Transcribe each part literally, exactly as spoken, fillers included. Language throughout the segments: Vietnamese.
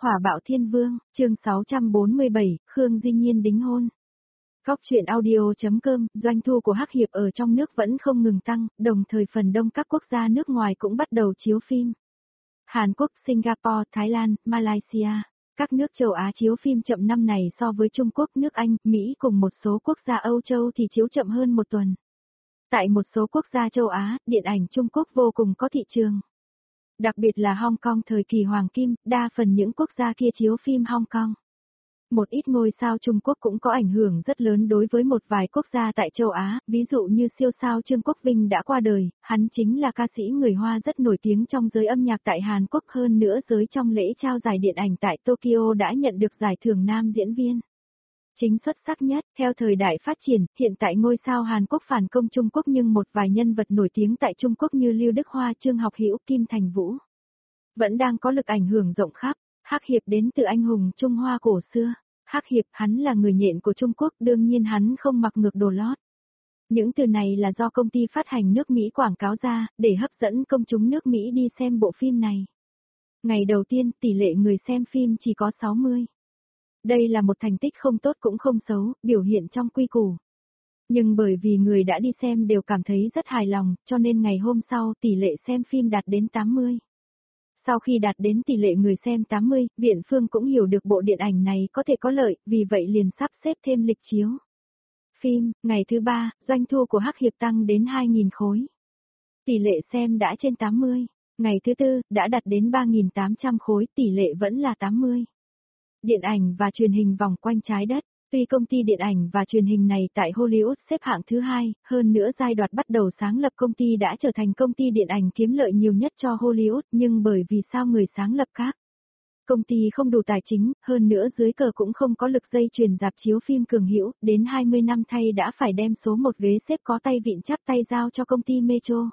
Hỏa bạo thiên vương, chương sáu trăm bốn mươi bảy, Khương Di Nhiên đính hôn. Góc truyện audio.com, doanh thu của Hắc Hiệp ở trong nước vẫn không ngừng tăng, đồng thời phần đông các quốc gia nước ngoài cũng bắt đầu chiếu phim. Hàn Quốc, Singapore, Thái Lan, Malaysia, các nước châu Á chiếu phim chậm năm này so với Trung Quốc, nước Anh, Mỹ cùng một số quốc gia Âu Châu thì chiếu chậm hơn một tuần. Tại một số quốc gia châu Á, điện ảnh Trung Quốc vô cùng có thị trường. Đặc biệt là Hong Kong thời kỳ hoàng kim, đa phần những quốc gia kia chiếu phim Hong Kong. Một ít ngôi sao Trung Quốc cũng có ảnh hưởng rất lớn đối với một vài quốc gia tại châu Á, ví dụ như siêu sao Trương Quốc Vinh đã qua đời, hắn chính là ca sĩ người Hoa rất nổi tiếng trong giới âm nhạc tại Hàn Quốc, hơn nữa giới trong lễ trao giải điện ảnh tại Tokyo đã nhận được giải thưởng nam diễn viên chính xuất sắc nhất. Theo thời đại phát triển, hiện tại ngôi sao Hàn Quốc phản công Trung Quốc nhưng một vài nhân vật nổi tiếng tại Trung Quốc như Lưu Đức Hoa, Trương Học Hữu, Kim Thành Vũ vẫn đang có lực ảnh hưởng rộng khắp. Hắc Hiệp đến từ anh hùng Trung Hoa cổ xưa. Hắc Hiệp, hắn là người nhện của Trung Quốc, đương nhiên hắn không mặc ngược đồ lót. Những từ này là do công ty phát hành nước Mỹ quảng cáo ra, để hấp dẫn công chúng nước Mỹ đi xem bộ phim này. Ngày đầu tiên, tỷ lệ người xem phim chỉ có sáu mươi. Đây là một thành tích không tốt cũng không xấu, biểu hiện trong quy củ. Nhưng bởi vì người đã đi xem đều cảm thấy rất hài lòng, cho nên ngày hôm sau tỷ lệ xem phim đạt đến tám mươi. Sau khi đạt đến tỷ lệ người xem tám mươi, Viện Phương cũng hiểu được bộ điện ảnh này có thể có lợi, vì vậy liền sắp xếp thêm lịch chiếu phim. Ngày thứ ba, doanh thu của Hắc Hiệp tăng đến hai nghìn khối. Tỷ lệ xem đã trên tám mươi. Ngày thứ tư, đã đạt đến ba nghìn tám trăm khối, tỷ lệ vẫn là tám mươi. Điện ảnh và truyền hình vòng quanh trái đất. Tuy công ty điện ảnh và truyền hình này tại Hollywood xếp hạng thứ hai, hơn nữa giai đoạn bắt đầu sáng lập công ty đã trở thành công ty điện ảnh kiếm lợi nhiều nhất cho Hollywood, nhưng bởi vì sao người sáng lập các công ty không đủ tài chính, hơn nữa dưới cờ cũng không có lực dây chuyền rạp chiếu phim cường hữu, đến hai mươi năm thay đã phải đem số một ghế xếp có tay vịn chắp tay giao cho công ty Metro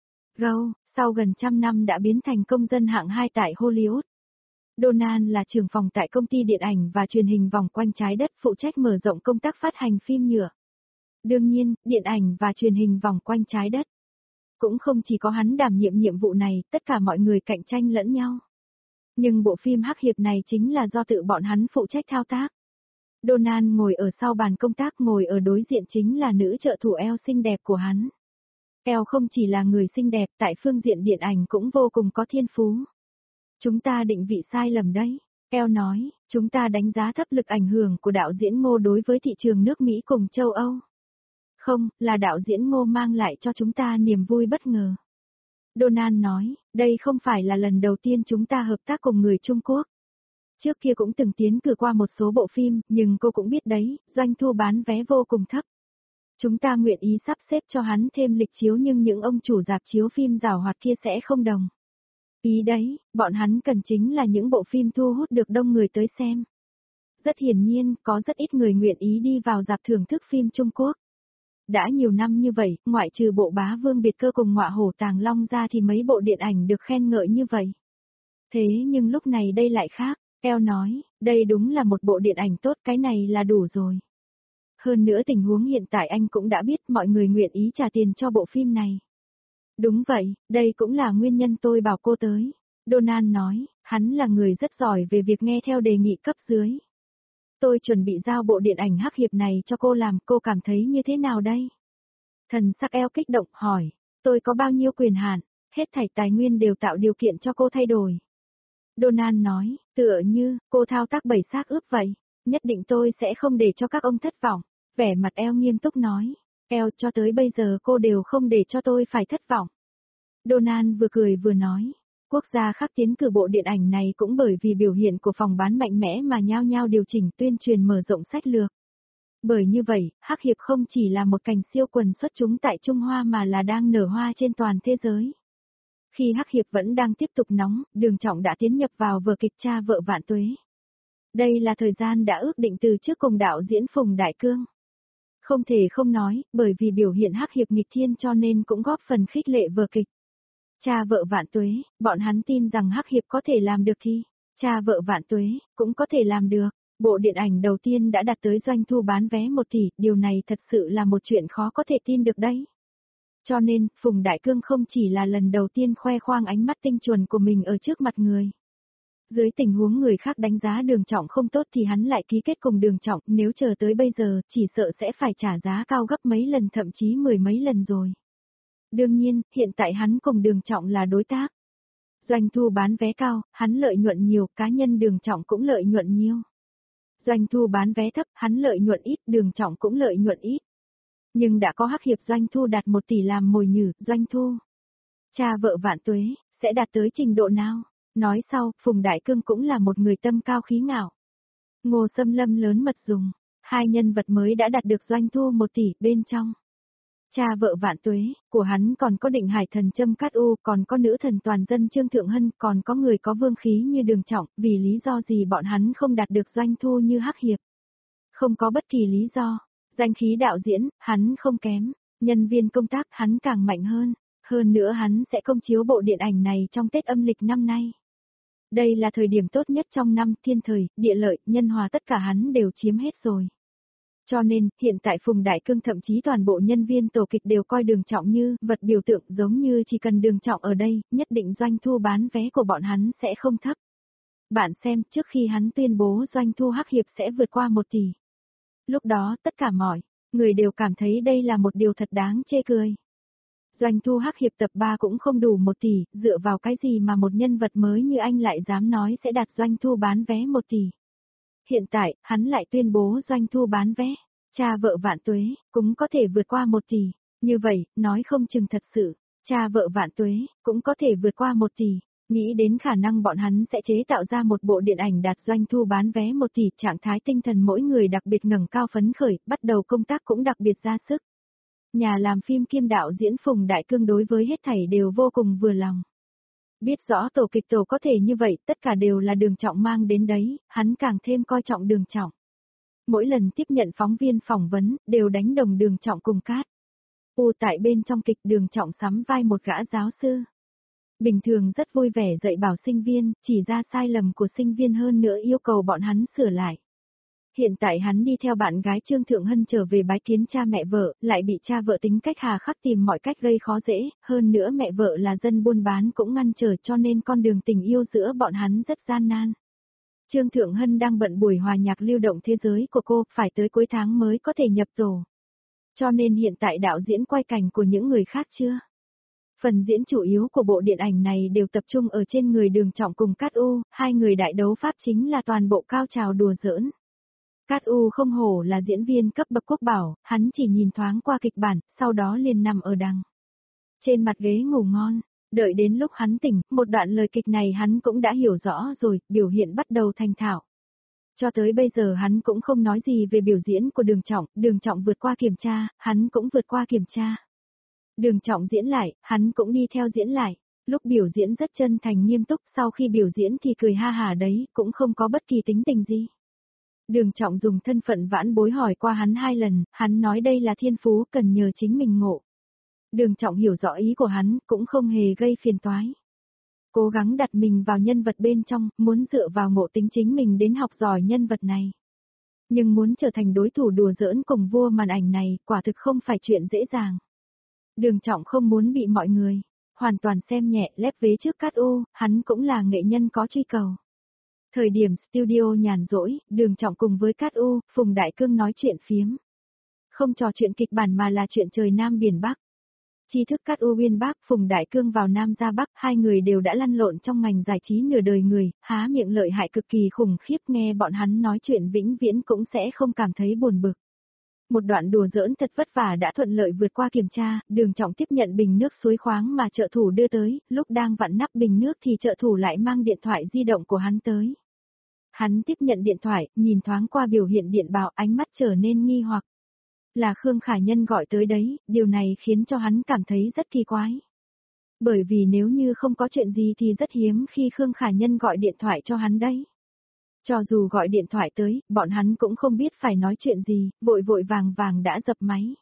Go, sau gần trăm năm đã biến thành công dân hạng hai tại Hollywood. Donald là trưởng phòng tại công ty điện ảnh và truyền hình vòng quanh trái đất, phụ trách mở rộng công tác phát hành phim nhựa. Đương nhiên, điện ảnh và truyền hình vòng quanh trái đất cũng không chỉ có hắn đảm nhiệm nhiệm vụ này, tất cả mọi người cạnh tranh lẫn nhau. Nhưng bộ phim Hắc Hiệp này chính là do tự bọn hắn phụ trách thao tác. Donald ngồi ở sau bàn công tác, ngồi ở đối diện chính là nữ trợ thủ Elle xinh đẹp của hắn. Elle không chỉ là người xinh đẹp, tại phương diện điện ảnh cũng vô cùng có thiên phú. Chúng ta định vị sai lầm đấy. Elle nói, chúng ta đánh giá thấp lực ảnh hưởng của đạo diễn Ngô đối với thị trường nước Mỹ cùng châu Âu. Không, là đạo diễn Ngô mang lại cho chúng ta niềm vui bất ngờ. Donald nói, đây không phải là lần đầu tiên chúng ta hợp tác cùng người Trung Quốc. Trước kia cũng từng tiến cử qua một số bộ phim, nhưng cô cũng biết đấy, doanh thu bán vé vô cùng thấp. Chúng ta nguyện ý sắp xếp cho hắn thêm lịch chiếu nhưng những ông chủ rạp chiếu phim giàu hoạt kia sẽ không đồng ý đấy, bọn hắn cần chính là những bộ phim thu hút được đông người tới xem. Rất hiển nhiên, có rất ít người nguyện ý đi vào rạp thưởng thức phim Trung Quốc. Đã nhiều năm như vậy, ngoại trừ bộ Bá Vương Biệt Cơ cùng Ngọa Hổ Tàng Long ra thì mấy bộ điện ảnh được khen ngợi như vậy. Thế nhưng lúc này đây lại khác, Elle nói, đây đúng là một bộ điện ảnh tốt, cái này là đủ rồi. Hơn nữa tình huống hiện tại anh cũng đã biết mọi người nguyện ý trả tiền cho bộ phim này. Đúng vậy, đây cũng là nguyên nhân tôi bảo cô tới. Donald nói, hắn là người rất giỏi về việc nghe theo đề nghị cấp dưới. Tôi chuẩn bị giao bộ điện ảnh Hắc Hiệp này cho cô làm, cô cảm thấy như thế nào đây? Thần sắc Elle kích động hỏi, tôi có bao nhiêu quyền hạn, hết thảy tài nguyên đều tạo điều kiện cho cô thay đổi. Donald nói, tựa như, cô thao tác bảy xác ướp vậy, nhất định tôi sẽ không để cho các ông thất vọng. Vẻ mặt Elle nghiêm túc nói, Elle cho tới bây giờ cô đều không để cho tôi phải thất vọng. Donald vừa cười vừa nói, quốc gia khác tiến cử bộ điện ảnh này cũng bởi vì biểu hiện của phòng bán mạnh mẽ mà nhao nhao điều chỉnh tuyên truyền mở rộng sách lược. Bởi như vậy, Hắc Hiệp không chỉ là một cành siêu quần xuất chúng tại Trung Hoa mà là đang nở hoa trên toàn thế giới. Khi Hắc Hiệp vẫn đang tiếp tục nóng, Đường Trọng đã tiến nhập vào vở kịch Cha Vợ Vạn Tuế. Đây là thời gian đã ước định từ trước cùng đạo diễn Phùng Đại Cương. Không thể không nói, bởi vì biểu hiện Hắc Hiệp nghịch thiên cho nên cũng góp phần khích lệ vở kịch. Cha Vợ Vạn Tuế, bọn hắn tin rằng Hắc Hiệp có thể làm được thì, Cha Vợ Vạn Tuế, cũng có thể làm được. Bộ điện ảnh đầu tiên đã đạt tới doanh thu bán vé một tỷ, điều này thật sự là một chuyện khó có thể tin được đấy. Cho nên, Phùng Đại Cương không chỉ là lần đầu tiên khoe khoang ánh mắt tinh chuẩn của mình ở trước mặt người. Dưới tình huống người khác đánh giá Đường Trọng không tốt thì hắn lại ký kết cùng Đường Trọng, nếu chờ tới bây giờ, chỉ sợ sẽ phải trả giá cao gấp mấy lần thậm chí mười mấy lần rồi. Đương nhiên, hiện tại hắn cùng Đường Trọng là đối tác. Doanh thu bán vé cao, hắn lợi nhuận nhiều, cá nhân Đường Trọng cũng lợi nhuận nhiều. Doanh thu bán vé thấp, hắn lợi nhuận ít, Đường Trọng cũng lợi nhuận ít. Nhưng đã có hắc hiệp doanh thu đạt một tỷ làm mồi nhử, doanh thu. Cha vợ Vạn Tuế, sẽ đạt tới trình độ nào? Nói sau, Phùng Đại Cương cũng là một người tâm cao khí ngạo. Ngô Xâm Lâm lớn mật dùng, hai nhân vật mới đã đạt được doanh thu một tỷ bên trong. Cha vợ Vạn Tuế, của hắn còn có Định Hải thần Châm Cát U, còn có nữ thần toàn dân Trương Thượng Hân, còn có người có vương khí như Đường Trọng, vì lý do gì bọn hắn không đạt được doanh thu như hắc hiệp? Không có bất kỳ lý do. Danh khí đạo diễn, hắn không kém, nhân viên công tác hắn càng mạnh hơn, hơn nữa hắn sẽ công chiếu bộ điện ảnh này trong Tết âm lịch năm nay. Đây là thời điểm tốt nhất trong năm, thiên thời, địa lợi, nhân hòa tất cả hắn đều chiếm hết rồi. Cho nên, hiện tại Phùng Đại Cương thậm chí toàn bộ nhân viên tổ kịch đều coi Đường Trọng như vật biểu tượng, giống như chỉ cần Đường Trọng ở đây, nhất định doanh thu bán vé của bọn hắn sẽ không thấp. Bạn xem, trước khi hắn tuyên bố doanh thu hắc hiệp sẽ vượt qua một tỷ. Lúc đó, tất cả mọi người đều cảm thấy đây là một điều thật đáng chê cười. Doanh thu hắc hiệp tập ba cũng không đủ một tỷ, dựa vào cái gì mà một nhân vật mới như anh lại dám nói sẽ đạt doanh thu bán vé một tỷ. Hiện tại, hắn lại tuyên bố doanh thu bán vé, cha vợ Vạn Tuế, cũng có thể vượt qua một tỷ. Như vậy, nói không chừng thật sự, cha vợ Vạn Tuế, cũng có thể vượt qua một tỷ. Nghĩ đến khả năng bọn hắn sẽ chế tạo ra một bộ điện ảnh đạt doanh thu bán vé một tỷ, trạng thái tinh thần mỗi người đặc biệt ngẩng cao phấn khởi, bắt đầu công tác cũng đặc biệt ra sức. Nhà làm phim kiêm đạo diễn Phùng Đại Cương đối với hết thảy đều vô cùng vừa lòng. Biết rõ tổ kịch tổ có thể như vậy, tất cả đều là Đường Trọng mang đến đấy, hắn càng thêm coi trọng Đường Trọng. Mỗi lần tiếp nhận phóng viên phỏng vấn, đều đánh đồng Đường Trọng cùng Cát U tại bên trong kịch Đường Trọng sắm vai một gã giáo sư. Bình thường rất vui vẻ dạy bảo sinh viên, chỉ ra sai lầm của sinh viên hơn nữa yêu cầu bọn hắn sửa lại. Hiện tại hắn đi theo bạn gái Trương Thượng Hân trở về bái kiến cha mẹ vợ, lại bị cha vợ tính cách hà khắc tìm mọi cách gây khó dễ, hơn nữa mẹ vợ là dân buôn bán cũng ngăn trở cho nên con đường tình yêu giữa bọn hắn rất gian nan. Trương Thượng Hân đang bận buổi hòa nhạc lưu động thế giới của cô, phải tới cuối tháng mới có thể nhập tổ. Cho nên hiện tại đạo diễn quay cảnh của những người khác chưa? Phần diễn chủ yếu của bộ điện ảnh này đều tập trung ở trên người Đường Trọng cùng Cát U, hai người đại đấu pháp chính là toàn bộ cao trào đùa giỡn. Cát U không hổ là diễn viên cấp bậc quốc bảo, hắn chỉ nhìn thoáng qua kịch bản, sau đó liền nằm ở đằng trên mặt ghế ngủ ngon. Đợi đến lúc hắn tỉnh, một đoạn lời kịch này hắn cũng đã hiểu rõ rồi, biểu hiện bắt đầu thành thạo. Cho tới bây giờ hắn cũng không nói gì về biểu diễn của Đường Trọng, Đường Trọng vượt qua kiểm tra, hắn cũng vượt qua kiểm tra. Đường Trọng diễn lại, hắn cũng đi theo diễn lại. Lúc biểu diễn rất chân thành nghiêm túc, sau khi biểu diễn thì cười ha hả đấy, cũng không có bất kỳ tính tình gì. Đường Trọng dùng thân phận vãn bối hỏi qua hắn hai lần, hắn nói đây là thiên phú cần nhờ chính mình ngộ. Đường Trọng hiểu rõ ý của hắn, cũng không hề gây phiền toái. Cố gắng đặt mình vào nhân vật bên trong, muốn dựa vào ngộ tính chính mình đến học giỏi nhân vật này. Nhưng muốn trở thành đối thủ đùa giỡn cùng vua màn ảnh này, quả thực không phải chuyện dễ dàng. Đường Trọng không muốn bị mọi người hoàn toàn xem nhẹ, lép vế trước Cát U, hắn cũng là nghệ nhân có truy cầu. Thời điểm studio nhàn rỗi, Đường Trọng cùng với Cát U, Phùng Đại Cương nói chuyện phiếm. Không trò chuyện kịch bản mà là chuyện trời Nam biển Bắc. Tri thức Cát U uyên Bắc, Phùng Đại Cương vào Nam ra Bắc, hai người đều đã lăn lộn trong ngành giải trí nửa đời người, há miệng lợi hại cực kỳ khủng khiếp, nghe bọn hắn nói chuyện vĩnh viễn cũng sẽ không cảm thấy buồn bực. Một đoạn đùa giỡn thật vất vả đã thuận lợi vượt qua kiểm tra, Đường Trọng tiếp nhận bình nước suối khoáng mà trợ thủ đưa tới, lúc đang vặn nắp bình nước thì trợ thủ lại mang điện thoại di động của hắn tới. Hắn tiếp nhận điện thoại, nhìn thoáng qua biểu hiện điện báo, ánh mắt trở nên nghi hoặc. Là Khương Khả Nhân gọi tới đấy, điều này khiến cho hắn cảm thấy rất kỳ quái. Bởi vì nếu như không có chuyện gì thì rất hiếm khi Khương Khả Nhân gọi điện thoại cho hắn đấy. Cho dù gọi điện thoại tới, bọn hắn cũng không biết phải nói chuyện gì, vội vội vàng vàng đã dập máy.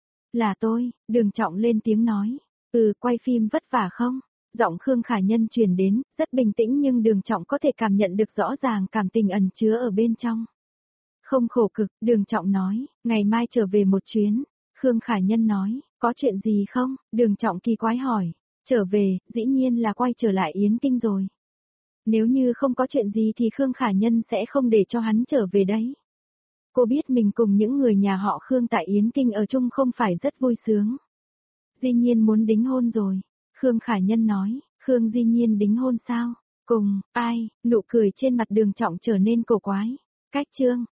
Là tôi, Đường Trọng lên tiếng nói. Ừ, quay phim vất vả không? Giọng Khương Khả Nhân truyền đến, rất bình tĩnh nhưng Đường Trọng có thể cảm nhận được rõ ràng cảm tình ẩn chứa ở bên trong. Không khổ cực, Đường Trọng nói, ngày mai trở về một chuyến. Khương Khả Nhân nói, có chuyện gì không? Đường Trọng kỳ quái hỏi, trở về, dĩ nhiên là quay trở lại Yến Kinh rồi. Nếu như không có chuyện gì thì Khương Khả Nhân sẽ không để cho hắn trở về đấy. Cô biết mình cùng những người nhà họ Khương tại Yến Kinh ở chung không phải rất vui sướng. Di Nhiên muốn đính hôn rồi. Khương Khả Nhân nói, Khương Di Nhiên đính hôn sao? Cùng, ai? Nụ cười trên mặt Đường Trọng trở nên cổ quái. Cách Trương,